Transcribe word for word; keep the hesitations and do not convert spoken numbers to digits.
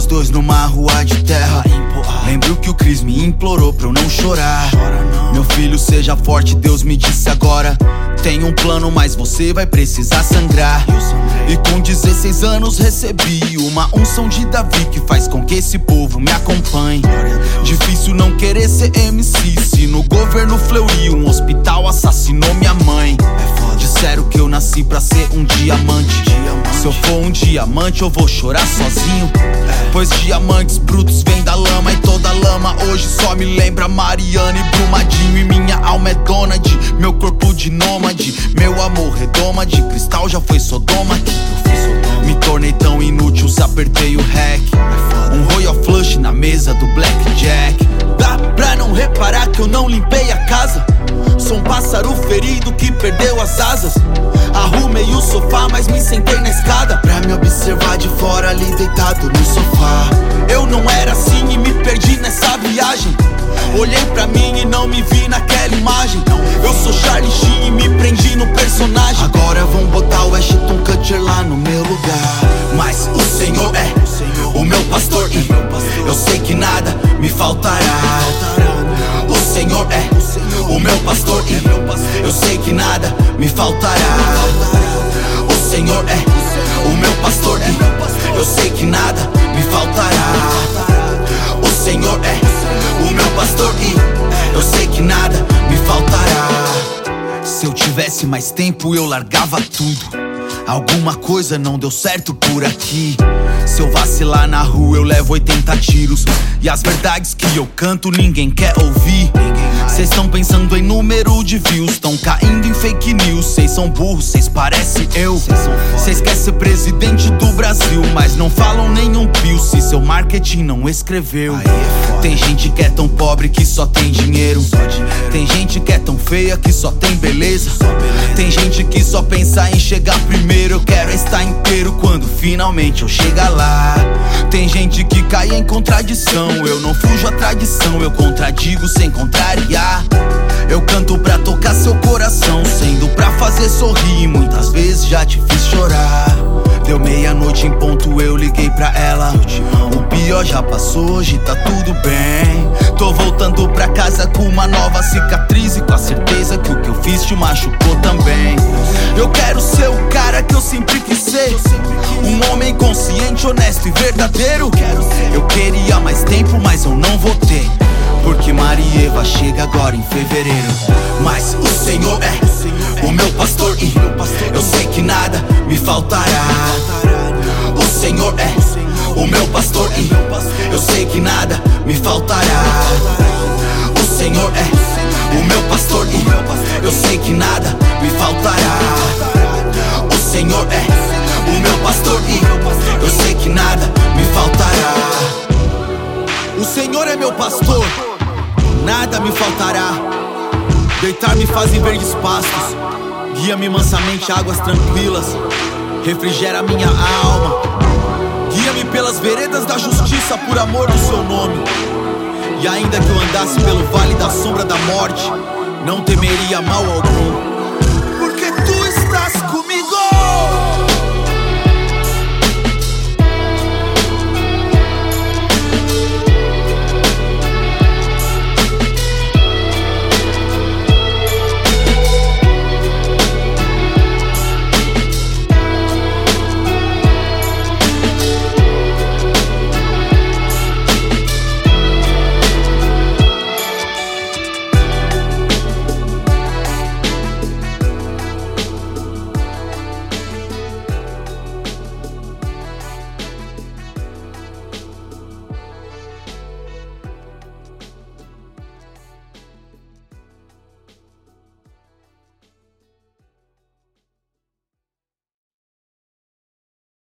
dois numa rua de terra. Lembro que o Cris me implorou pra eu não chorar. Meu filho, seja forte, Deus me disse agora. Tem um plano, mas você vai precisar sangrar. E com dezesseis anos recebi uma unção de Davi que faz com que esse povo me acompanhe. Difícil não querer ser M C se no governo Fleury um hospital assassinou minha mãe. Disseram que eu nasci pra ser um diamante. Se eu for um diamante eu vou chorar sozinho, pois diamantes brutos vêm da lama. E toda lama hoje só me lembra Mariana e Brumadinho. E minha alma é dona de meu corpo de nômade. Meu amor redoma de cristal já foi Sodoma. Me tornei tão inútil se apertei o rec. Um Royal Flush na mesa do Blackjack. Dá pra não reparar que eu não limpei a casa. Sou um pássaro ferido que perdeu as asas. Arrumei o sofá, mas me sentei na escada pra me observar de fora ali deitado no sofá. Eu não era assim e me perdi nessa viagem. Olhei pra mim e não me vi naquela imagem. Eu sou Charlie Sheen e me prendi no personagem. Agora vão botar o Ashton Kutcher lá no meu lugar. Mas o Senhor é o meu pastor e eu sei que nada me faltará. O Senhor é o meu pastor e eu sei que nada me faltará. O Senhor é o meu pastor e eu sei que nada me faltará. O Senhor é o meu pastor e eu sei que nada me faltará. Se eu tivesse mais tempo eu largava tudo. Alguma coisa não deu certo por aqui. Se eu vacilar na rua eu levo oitenta tiros. E as verdades que eu canto ninguém quer ouvir. Cês tão pensando em número de views, tão caindo em fake news. Cês são burros, cês parecem eu. Cês querem ser presidente do Brasil, mas não falam nenhum pio se seu marketing não escreveu. Tem gente que é tão pobre que só tem dinheiro. Tem gente que é tão feia que só tem beleza. Tem gente que só pensa em chegar primeiro. Eu quero estar inteiro quando finalmente eu chegar lá. Tem gente que cai em contradição. Eu não fujo à tradição, eu contradigo sem contrariar. Eu canto pra tocar seu coração, sendo pra fazer sorrir. Muitas vezes já te fiz chorar. Deu meia-noite em ponto, eu liguei pra ela. O pior já passou, hoje tá tudo bem. Tô voltando pra casa com uma nova cicatriz e com a certeza que o que eu fiz te machucou também. Eu quero ser o cara que eu sempre quis ser, um homem consciente, honesto e verdadeiro. Eu queria mais tempo, mas eu não vou ter, porque Marieva chega agora em fevereiro. Mas o Senhor é o meu pastor e eu sei que nada me faltará. O Senhor é o meu pastor e eu sei que nada me faltará. O Senhor é o meu pastor e eu sei que nada me faltará. O Senhor é o meu pastor e eu sei que nada me faltará. O Senhor é meu pastor, nada me faltará. Deitar-me faz em verdes pastos, guia-me mansamente a águas tranquilas, refrigera minha alma. Guia-me pelas veredas da justiça por amor do seu nome. E ainda que eu andasse pelo vale da sombra da morte, não temeria mal algum,